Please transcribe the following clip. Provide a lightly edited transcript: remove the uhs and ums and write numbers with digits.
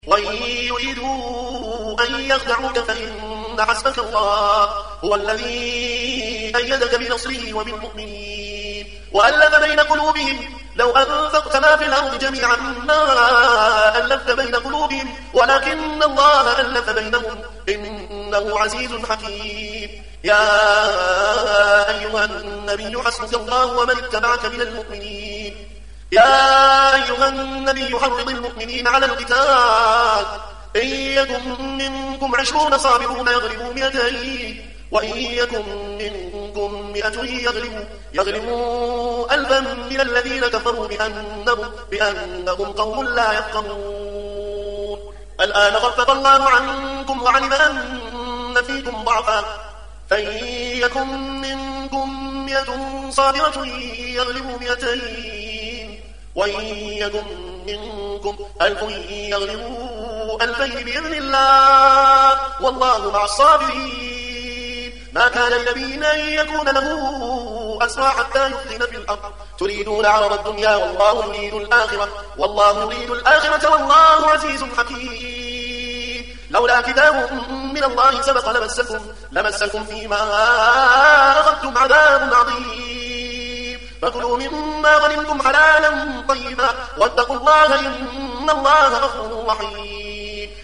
وإن يريدوا أن يخدعوك فإن حسبك الله هو الذي أيدك بنصره وبالمؤمنين وألف بين قلوبهم لو أنفقت ما في الأرض جميعا ما ألفت بين قلوبهم ولكن الله ألف بينهم إنه عزيز حكيم. يا أيها النبي حسبك الله ومن اتبعك من المؤمنين. يا أيها النبي حرض المؤمنين على القتال إن يكن منكم 20 صابرون يغلبوا 200 وإن يكن منكم 100 يغلبوا 1000 من الذين كفروا بأنهم قوم لا يفقهون. الآن خفف الله عنكم وعلم أن فيكم ضعفا فإن يكن منكم 100 صابرة يغلبوا 200 وإن يكن منكم 1000 يغلبوا 2000 بإذن الله والله مع الصابرين. ما كان لنبي أن يكون له أسرى حتى يثخن في الأرض تريدون عرض الدنيا والله يريد الآخرة والله عزيز حكيم. لولا كتاب من الله سبق لمسكم فيما أخذتم عذاب عظيم فكلوا مما غنمتم حلالا طيبا واتقوا الله إن الله غفور رحيم.